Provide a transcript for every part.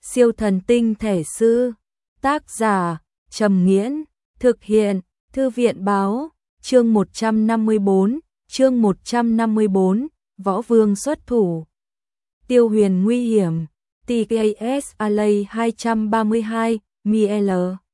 Siêu thần tinh thể sư. Tác giả Trầm Nghiễn. Thực hiện Thư viện báo. Chương 154. Võ Vương xuất thủ. Tiêu Huyền nguy hiểm. TKS Alley 232 ML.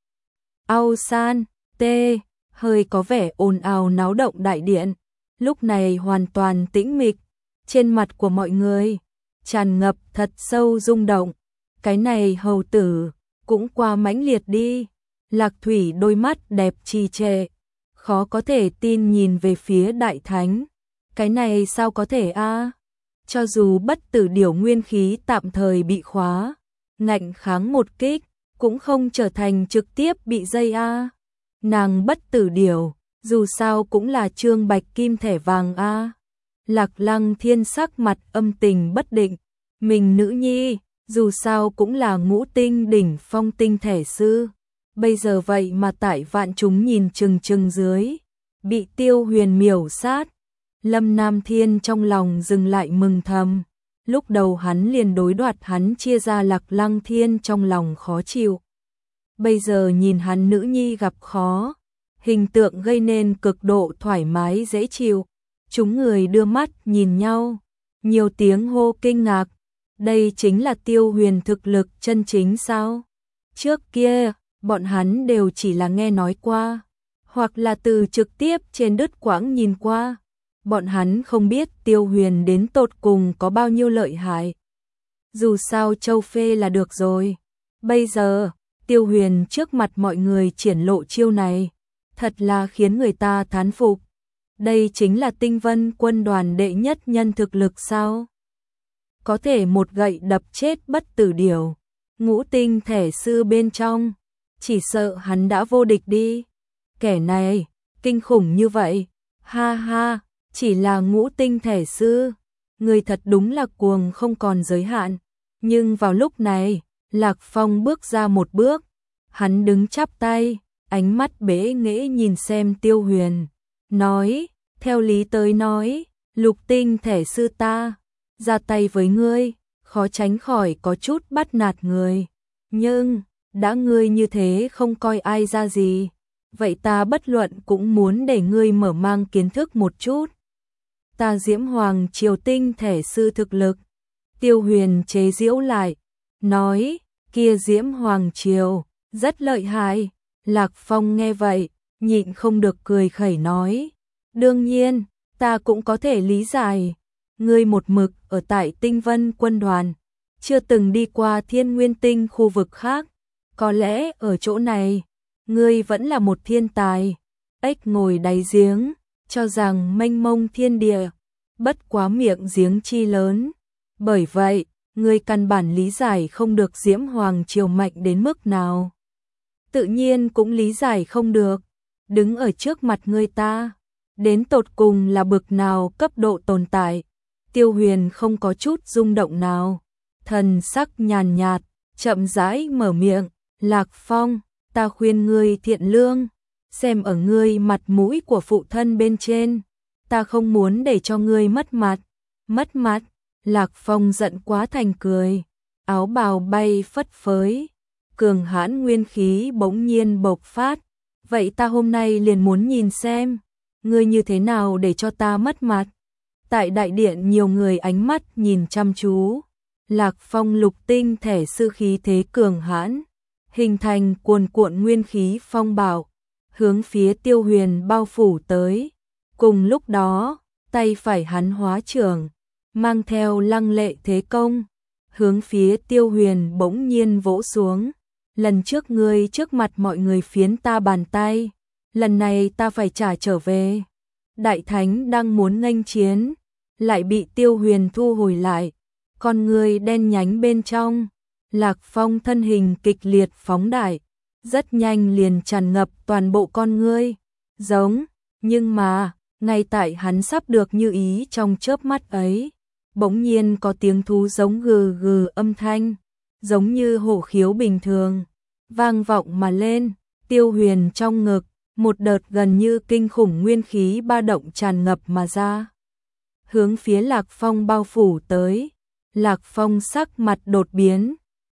Aosan T. Hơi có vẻ ồn ào náo động đại điện. Lúc này hoàn toàn tĩnh mịch. Trên mặt của mọi người tràn ngập thật sâu rung động. Cái này hầu tử cũng quá mãnh liệt đi. Lạc Thủy đôi mắt đẹp trì trệ, khó có thể tin nhìn về phía đại thánh. Cái này sao có thể a? Cho dù bất tử điểu nguyên khí tạm thời bị khóa, ngạnh kháng một kích, cũng không trở thành trực tiếp bị dây a. Nàng bất tử điểu, dù sao cũng là trương bạch kim thẻ vàng a. Lạc Lăng Thiên sắc mặt âm tình bất định, mình nữ nhi, dù sao cũng là ngũ tinh đỉnh phong tinh thể sư. Bây giờ vậy mà tại vạn chúng nhìn chừng dưới, bị Tiêu Huyền miểu sát. Lâm Nam Thiên trong lòng dừng lại mừng thầm. Lúc đầu hắn liền đối đoạt hắn chia ra Lạc Lăng Thiên trong lòng khó chịu. Bây giờ nhìn hắn nữ nhi gặp khó, hình tượng gây nên cực độ thoải mái dễ chịu. Chúng người đưa mắt nhìn nhau, nhiều tiếng hô kinh ngạc. Đây chính là Tiêu Huyền thực lực chân chính sao? Trước kia, bọn hắn đều chỉ là nghe nói qua, hoặc là từ trực tiếp trên đứt quãng nhìn qua. Bọn hắn không biết Tiêu Huyền đến tột cùng có bao nhiêu lợi hại. Dù sao châu phê là được rồi. Bây giờ, Tiêu Huyền trước mặt mọi người triển lộ chiêu này, thật là khiến người ta thán phục. Đây chính là Tinh Vân quân đoàn đệ nhất nhân thực lực sao? Có thể một gậy đập chết bất tử điểu, ngũ tinh thể sư bên trong, chỉ sợ hắn đã vô địch đi. Kẻ này, kinh khủng như vậy, ha ha, chỉ là ngũ tinh thể sư, người thật đúng là cuồng không còn giới hạn. Nhưng vào lúc này, Lạc Phong bước ra một bước, hắn đứng chắp tay, ánh mắt bế nghễ nhìn xem Tiêu Huyền, nói, theo lý tới nói, lục tinh thể sư ta, ra tay với ngươi, khó tránh khỏi có chút bắt nạt người. Nhưng, đã ngươi như thế không coi ai ra gì, vậy ta bất luận cũng muốn để ngươi mở mang kiến thức một chút. Ta Diễm Hoàng Triều tinh thể sư thực lực. Tiêu Huyền chế giễu lại, nói, kia Diễm Hoàng Triều, rất lợi hại. Lạc Phong nghe vậy, nhịn không được cười khẩy nói, đương nhiên, ta cũng có thể lý giải. Ngươi một mực ở tại Tinh Vân quân đoàn, chưa từng đi qua Thiên Nguyên Tinh khu vực khác. Có lẽ ở chỗ này, ngươi vẫn là một thiên tài. Ếch ngồi đáy giếng, cho rằng mênh mông thiên địa, bất quá miệng giếng chi lớn. Bởi vậy, ngươi căn bản lý giải không được Diễm Hoàng Triều mạnh đến mức nào. Tự nhiên cũng lý giải không được, đứng ở trước mặt ngươi ta, đến tột cùng là bực nào cấp độ tồn tại. Tiêu Huyền không có chút rung động nào, thần sắc nhàn nhạt, chậm rãi mở miệng, Lạc Phong, ta khuyên ngươi thiện lương, xem ở ngươi mặt mũi của phụ thân bên trên, ta không muốn để cho ngươi mất mặt. Mất mặt? Lạc Phong giận quá thành cười, áo bào bay phất phới, cường hãn nguyên khí bỗng nhiên bộc phát, vậy ta hôm nay liền muốn nhìn xem, ngươi như thế nào để cho ta mất mặt. Tại đại điện nhiều người ánh mắt nhìn chăm chú, Lạc Phong lục tinh thể sư khí thế cường hãn, hình thành cuồn cuộn nguyên khí phong bạo, hướng phía Tiêu Huyền bao phủ tới. Cùng lúc đó, tay phải hắn hóa trưởng, mang theo lăng lệ thế công, hướng phía Tiêu Huyền bỗng nhiên vỗ xuống. Lần trước ngươi trước mặt mọi người phiến ta bàn tay, lần này ta phải trả trở về. Đại Thánh đang muốn nghênh chiến, lại bị Tiêu Huyền thu hồi lại, con người đen nhánh bên trong. Lạc Phong thân hình kịch liệt phóng đại, rất nhanh liền tràn ngập toàn bộ con ngươi, giống, nhưng mà, ngay tại hắn sắp được như ý trong chớp mắt ấy, bỗng nhiên có tiếng thú giống gừ gừ âm thanh, giống như hổ khiếu bình thường, vang vọng mà lên. Tiêu Huyền trong ngực, một đợt gần như kinh khủng nguyên khí ba động tràn ngập mà ra, hướng phía Lạc Phong bao phủ tới. Lạc Phong sắc mặt đột biến,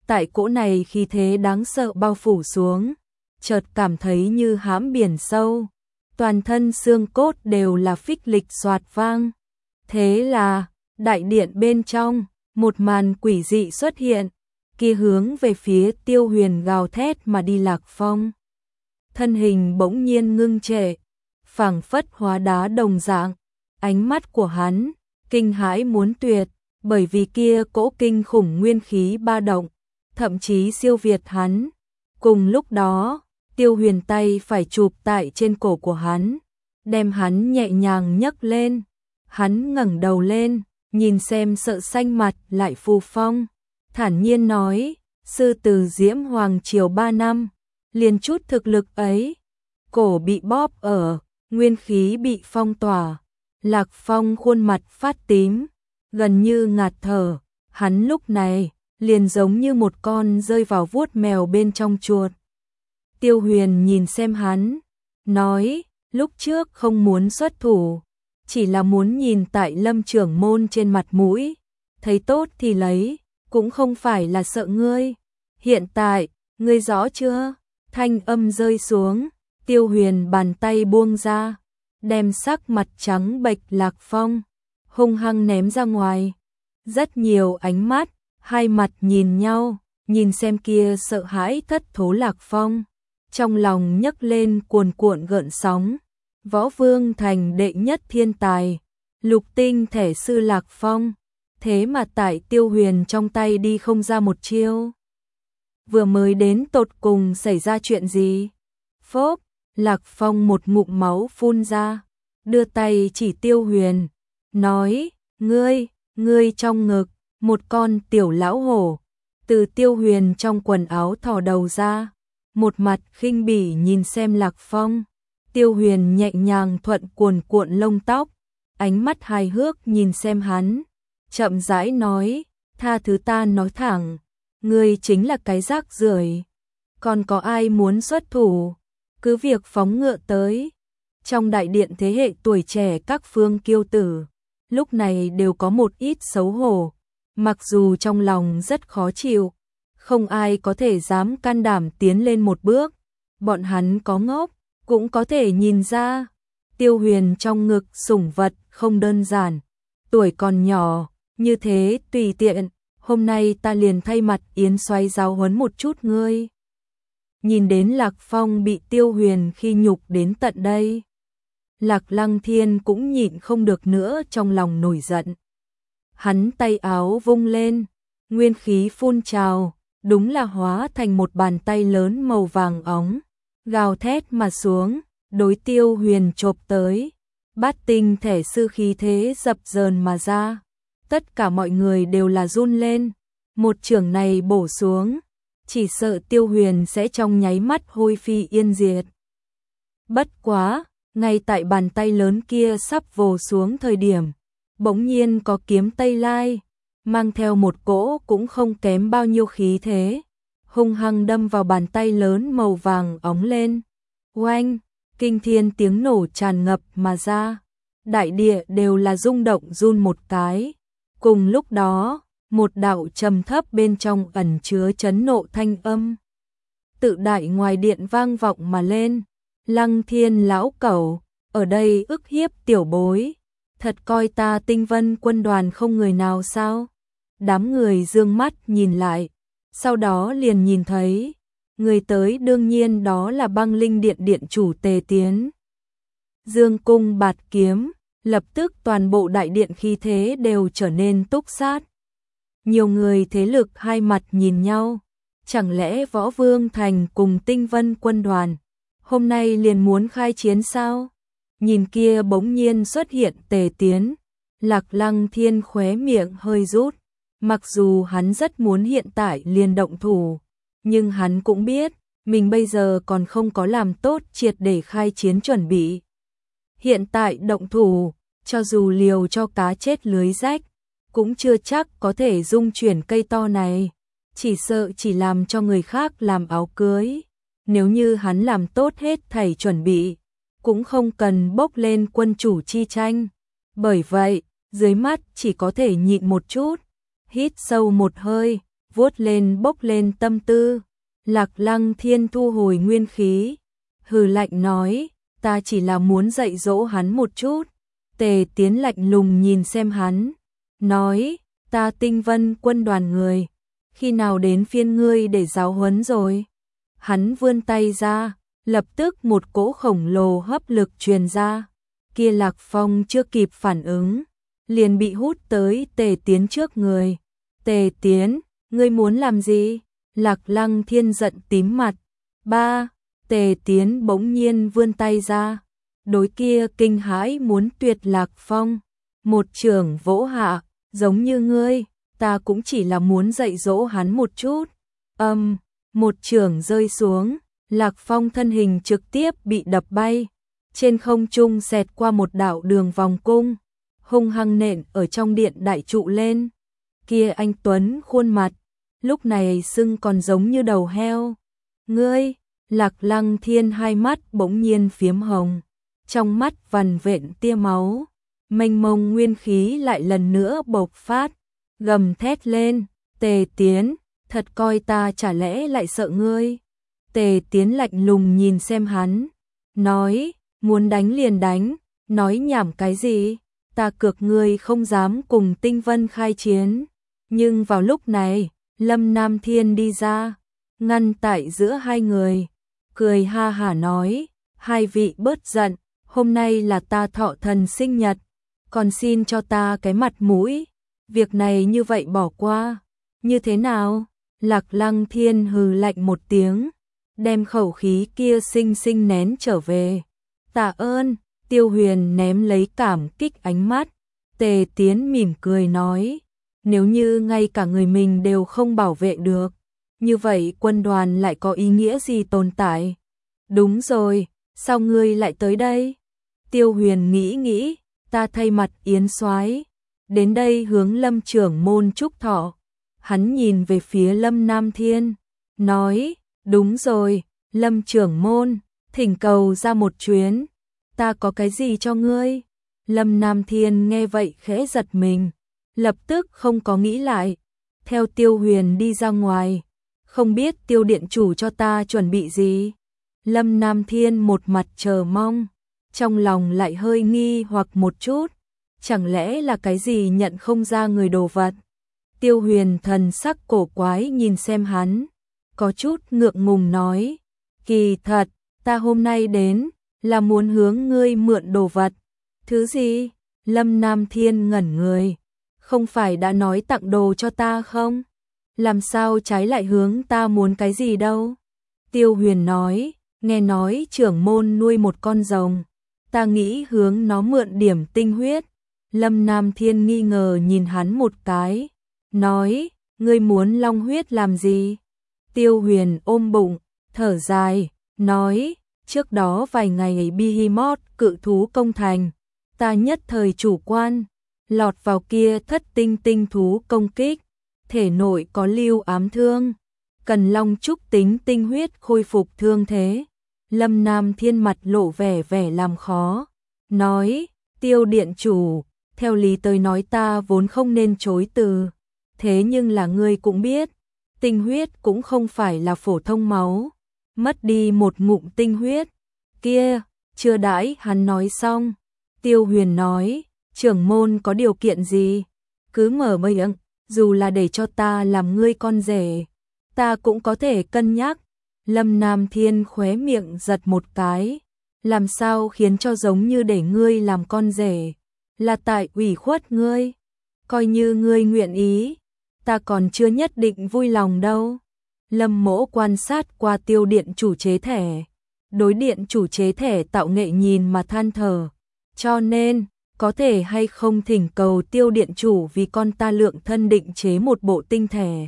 tại cỗ này khí thế đáng sợ bao phủ xuống, chợt cảm thấy như hãm biển sâu, toàn thân xương cốt đều là phích lịch xoạt vang. Thế là, đại điện bên trong, một màn quỷ dị xuất hiện, kia hướng về phía Tiêu Huyền gào thét mà đi Lạc Phong. Thân hình bỗng nhiên ngưng trệ, phảng phất hóa đá đồng dạng, ánh mắt của hắn kinh hãi muốn tuyệt, bởi vì kia cỗ kinh khủng nguyên khí ba động, thậm chí siêu việt hắn. Cùng lúc đó, Tiêu Huyền tay phải chụp tại trên cổ của hắn, đem hắn nhẹ nhàng nhấc lên. Hắn ngẩng đầu lên, nhìn xem sợ xanh mặt lại Phù Phong, thản nhiên nói, sư từ Diễm Hoàng Triều 3 năm, liền chút thực lực ấy, cổ bị bóp ở, nguyên khí bị phong tỏa. Lạc Phong khuôn mặt phát tím, gần như ngạt thở, hắn lúc này liền giống như một con rơi vào vuốt mèo bên trong chuột. Tiêu Huyền nhìn xem hắn, nói, lúc trước không muốn xuất thủ, chỉ là muốn nhìn tại Lâm trưởng môn trên mặt mũi, thấy tốt thì lấy, cũng không phải là sợ ngươi. Hiện tại, ngươi rõ chưa? Thanh âm rơi xuống, Tiêu Huyền bàn tay buông ra, đem sắc mặt trắng bệch Lạc Phong hung hăng ném ra ngoài. Rất nhiều ánh mắt, hai mặt nhìn nhau, nhìn xem kia sợ hãi thất thố Lạc Phong, trong lòng nhấc lên cuồn cuộn gợn sóng. Võ Vương thành đệ nhất thiên tài, lục tinh thể sư Lạc Phong, thế mà tại Tiêu Huyền trong tay đi không ra một chiêu. Vừa mới đến tột cùng xảy ra chuyện gì? Phốp, Lạc Phong một ngụm máu phun ra, đưa tay chỉ Tiêu Huyền, nói, ngươi trong ngực, một con tiểu lão hổ, từ Tiêu Huyền trong quần áo thò đầu ra, một mặt khinh bỉ nhìn xem Lạc Phong. Tiêu Huyền nhẹ nhàng thuận cuồn cuộn lông tóc, ánh mắt hài hước nhìn xem hắn, chậm rãi nói, tha thứ ta nói thẳng, ngươi chính là cái rác rưởi, còn có ai muốn xuất thủ, cứ việc phóng ngựa tới. Trong đại điện thế hệ tuổi trẻ các phương kiêu tử, lúc này đều có một ít xấu hổ, mặc dù trong lòng rất khó chịu, không ai có thể dám can đảm tiến lên một bước, bọn hắn có ngốc, cũng có thể nhìn ra, Tiêu Huyền trong ngực sủng vật không đơn giản, tuổi còn nhỏ, như thế tùy tiện, hôm nay ta liền thay mặt Yến Soái giáo huấn một chút ngươi. Nhìn đến Lạc Phong bị Tiêu Huyền khi nhục đến tận đây, Lạc Lăng Thiên cũng nhịn không được nữa trong lòng nổi giận. Hắn tay áo vung lên, nguyên khí phun trào, đúng là hóa thành một bàn tay lớn màu vàng óng, gào thét mà xuống, đối Tiêu Huyền chộp tới. Bát tinh thể sư khí thế dập dờn mà ra, tất cả mọi người đều là run lên, một chưởng này bổ xuống, chỉ sợ Tiêu Huyền sẽ trong nháy mắt hôi phi yên diệt. Bất quá, ngay tại bàn tay lớn kia sắp vồ xuống thời điểm, bỗng nhiên có kiếm Tây Lai, mang theo một cỗ cũng không kém bao nhiêu khí thế, hung hăng đâm vào bàn tay lớn màu vàng óng lên. Oanh, kinh thiên tiếng nổ tràn ngập mà ra, đại địa đều là rung động run một cái. Cùng lúc đó, một đạo trầm thấp bên trong ẩn chứa chấn nộ thanh âm tự đại ngoài điện vang vọng mà lên. Lăng Thiên lão cẩu, ở đây ức hiếp tiểu bối, thật coi ta Tinh Vân quân đoàn không người nào sao? Đám người dương mắt nhìn lại, sau đó liền nhìn thấy, người tới đương nhiên đó là Băng Linh điện điện chủ Tề Tiến. Dương cung bạt kiếm, lập tức toàn bộ đại điện khí thế đều trở nên túc sát. Nhiều người thế lực hai mặt nhìn nhau, chẳng lẽ Võ Vương Thành cùng Tinh Vân quân đoàn hôm nay liền muốn khai chiến sao? Nhìn kia bỗng nhiên xuất hiện Tề Tiến, Lạc Lăng Thiên khóe miệng hơi rút, mặc dù hắn rất muốn hiện tại liền động thủ, nhưng hắn cũng biết, mình bây giờ còn không có làm tốt triệt để khai chiến chuẩn bị. Hiện tại động thủ, cho dù liều cho cá chết lưới rách, cũng chưa chắc có thể dung chuyển cây to này, chỉ sợ chỉ làm cho người khác làm áo cưới. Nếu như hắn làm tốt hết thảy chuẩn bị, cũng không cần bốc lên quân chủ chi tranh. Bởi vậy, dưới mắt chỉ có thể nhịn một chút, hít sâu một hơi, vuốt lên bốc lên tâm tư. Lạc Lăng Thiên thu hồi nguyên khí, hừ lạnh nói, ta chỉ là muốn dạy dỗ hắn một chút. Tề Tiến lạnh lùng nhìn xem hắn, nói, ta Tinh Vân quân đoàn người, khi nào đến phiên ngươi để giáo huấn rồi? Hắn vươn tay ra, lập tức một cỗ khổng lồ hấp lực truyền ra, kia Lạc Phong chưa kịp phản ứng, liền bị hút tới Tề Tiến trước người. Tề Tiến, ngươi muốn làm gì? Lạc Lăng Thiên giận tím mặt. Ba, Tề Tiến bỗng nhiên vươn tay ra, đối kia kinh hãi muốn tuyệt Lạc Phong, một chưởng vỗ hạ, giống như ngươi, ta cũng chỉ là muốn dạy dỗ hắn một chút. Một chưởng rơi xuống, Lạc Phong thân hình trực tiếp bị đập bay, trên không trung xẹt qua một đạo đường vòng cung, hung hăng nện ở trong điện đại trụ lên. Kia anh tuấn khuôn mặt, lúc này sưng còn giống như đầu heo. Ngươi, Lạc Lăng Thiên hai mắt bỗng nhiên phiếm hồng, trong mắt vằn vện tia máu, mênh mông nguyên khí lại lần nữa bộc phát, gầm thét lên, Tề Tiến, thật coi ta chả lẽ lại sợ ngươi? Tề Tiến lạnh lùng nhìn xem hắn, nói, muốn đánh liền đánh, nói nhảm cái gì? Ta cược ngươi không dám cùng Tinh Vân khai chiến. Nhưng vào lúc này, Lâm Nam Thiên đi ra, ngăn tại giữa hai người, cười ha hả nói, hai vị bớt giận, hôm nay là ta thọ thần sinh nhật, còn xin cho ta cái mặt mũi, việc này như vậy bỏ qua, như thế nào? Lạc Lăng Thiên hừ lạnh một tiếng, đem khẩu khí kia xinh xinh nén trở về. Tạ ơn, Tiêu Huyền ném lấy cảm kích ánh mắt. Tề Tiến mỉm cười nói, nếu như ngay cả người mình đều không bảo vệ được, như vậy quân đoàn lại có ý nghĩa gì tồn tại? Đúng rồi, sao ngươi lại tới đây? Tiêu Huyền nghĩ nghĩ, ta thay mặt Yến soái đến đây hướng Lâm trưởng môn chúc thọ. Hắn nhìn về phía Lâm Nam Thiên, nói, đúng rồi, Lâm trưởng môn, thỉnh cầu ra một chuyến, ta có cái gì cho ngươi? Lâm Nam Thiên nghe vậy khẽ giật mình, lập tức không có nghĩ lại, theo Tiêu Huyền đi ra ngoài, không biết Tiêu điện chủ cho ta chuẩn bị gì? Lâm Nam Thiên một mặt chờ mong, trong lòng lại hơi nghi hoặc một chút, chẳng lẽ là cái gì nhận không ra người đồ vật? Tiêu Huyền thần sắc cổ quái nhìn xem hắn, có chút ngượng ngùng nói, kỳ thật, ta hôm nay đến, là muốn hướng ngươi mượn đồ vật. Thứ gì? Lâm Nam Thiên ngẩn người, không phải đã nói tặng đồ cho ta không? Làm sao trái lại hướng ta muốn cái gì đâu? Tiêu Huyền nói, nghe nói trưởng môn nuôi một con rồng, ta nghĩ hướng nó mượn điểm tinh huyết. Lâm Nam Thiên nghi ngờ nhìn hắn một cái, nói, ngươi muốn long huyết làm gì? Tiêu Huyền ôm bụng, thở dài, nói, trước đó vài ngày Behemoth cự thú công thành, ta nhất thời chủ quan, lọt vào kia thất tinh tinh thú công kích, thể nội có lưu ám thương, cần long trúc tính tinh huyết khôi phục thương thế. Lâm Nam Thiên mặt lộ vẻ làm khó, nói, Tiêu điện chủ, theo lý tới nói ta vốn không nên chối từ, thế nhưng là ngươi cũng biết, tinh huyết cũng không phải là phổ thông máu, mất đi một ngụm tinh huyết, kia, chưa đãi hắn nói xong, Tiêu Huyền nói, trưởng môn có điều kiện gì, cứ mở miệng, dù là để cho ta làm ngươi con rể, ta cũng có thể cân nhắc. Lâm Nam Thiên khóe miệng giật một cái, làm sao khiến cho giống như để ngươi làm con rể, là tại ủy khuất ngươi, coi như ngươi nguyện ý, ta còn chưa nhất định vui lòng đâu. Lâm Mỗ quan sát qua Tiêu điện chủ chế thẻ, đối điện chủ chế thẻ tạo nghệ nhìn mà than thở, cho nên, có thể hay không thỉnh cầu Tiêu điện chủ vì con ta lượng thân định chế một bộ tinh thẻ.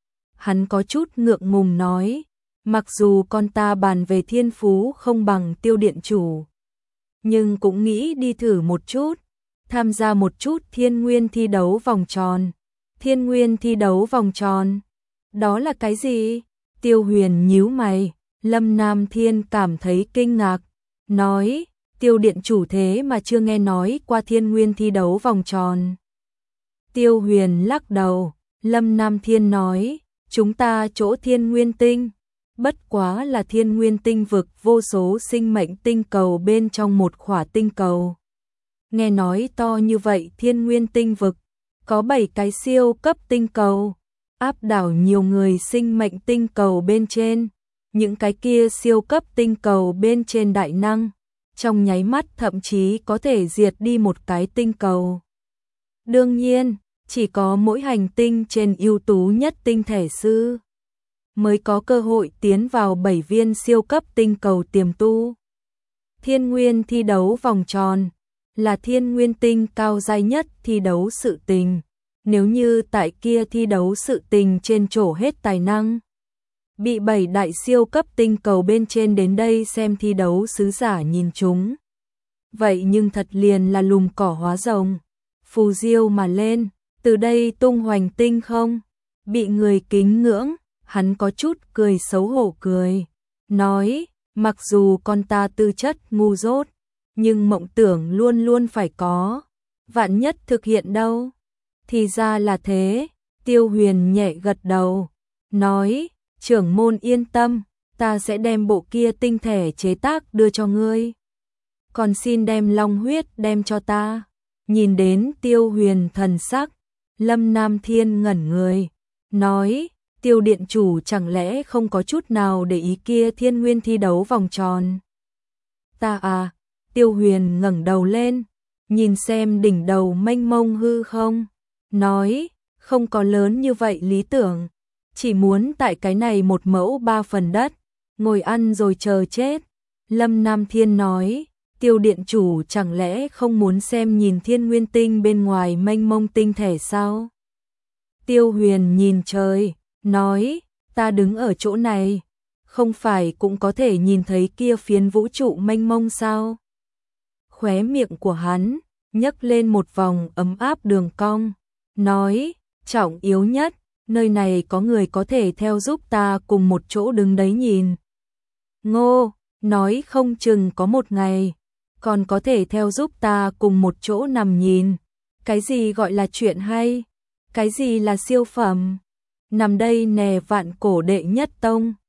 Hắn có chút ngượng ngùng nói, mặc dù con ta bàn về thiên phú không bằng Tiêu điện chủ, nhưng cũng nghĩ đi thử một chút, tham gia một chút thiên nguyên thi đấu vòng tròn. Thiên nguyên thi đấu vòng tròn, đó là cái gì? Tiêu Huyền nhíu mày, Lâm Nam Thiên cảm thấy kinh ngạc, nói, Tiêu điện chủ thế mà chưa nghe nói qua thiên nguyên thi đấu vòng tròn. Tiêu Huyền lắc đầu, Lâm Nam Thiên nói, chúng ta chỗ Thiên Nguyên Tinh, bất quá là Thiên Nguyên Tinh vực vô số sinh mệnh tinh cầu bên trong một khỏa tinh cầu. Nghe nói to như vậy Thiên Nguyên Tinh vực, có 7 cái siêu cấp tinh cầu, áp đảo nhiều người sinh mệnh tinh cầu bên trên. Những cái kia siêu cấp tinh cầu bên trên đại năng, trong nháy mắt thậm chí có thể diệt đi một cái tinh cầu. Đương nhiên, chỉ có mỗi hành tinh trên ưu tú nhất tinh thể sư mới có cơ hội tiến vào 7 viên siêu cấp tinh cầu tiềm tu. Thiên Nguyên thi đấu vòng tròn là Thiên Nguyên Tinh cao giai nhất thi đấu sự tình. Nếu như tại kia thi đấu sự tình trên trổ hết tài năng, bị 7 đại siêu cấp tinh cầu bên trên đến đây xem thi đấu sứ giả nhìn chúng. Vậy nhưng thật liền là lùm cỏ hóa rồng, phù diêu mà lên, từ đây tung hoành tinh không, bị người kính ngưỡng, hắn có chút cười xấu hổ cười, nói, mặc dù con ta tư chất ngu dốt, nhưng mộng tưởng luôn luôn phải có, vạn nhất thực hiện đâu. Thì ra là thế, Tiêu Huyền nhẹ gật đầu, nói, trưởng môn yên tâm, ta sẽ đem bộ kia tinh thể chế tác đưa cho ngươi. Còn xin đem long huyết đem cho ta. Nhìn đến Tiêu Huyền thần sắc, Lâm Nam Thiên ngẩn người, nói, Tiêu điện chủ chẳng lẽ không có chút nào để ý kia Thiên Nguyên thi đấu vòng tròn. Ta à, Tiêu Huyền ngẩng đầu lên, nhìn xem đỉnh đầu mênh mông hư không, nói, không có lớn như vậy lý tưởng, chỉ muốn tại cái này 1 mẫu 3 phần đất, ngồi ăn rồi chờ chết. Lâm Nam Thiên nói, Tiêu điện chủ chẳng lẽ không muốn xem nhìn Thiên Nguyên Tinh bên ngoài mênh mông tinh thể sao? Tiêu Huyền nhìn trời, nói, ta đứng ở chỗ này, không phải cũng có thể nhìn thấy kia phiến vũ trụ mênh mông sao? Khóe miệng của hắn nhấc lên một vòng ấm áp đường cong, nói, trọng yếu nhất, nơi này có người có thể theo giúp ta cùng một chỗ đứng đấy nhìn. Ngô, nói không chừng có một ngày, còn có thể theo giúp ta cùng một chỗ nằm nhìn. Cái gì gọi là chuyện hay? Cái gì là siêu phẩm? Nằm đây nè vạn cổ đệ nhất tông,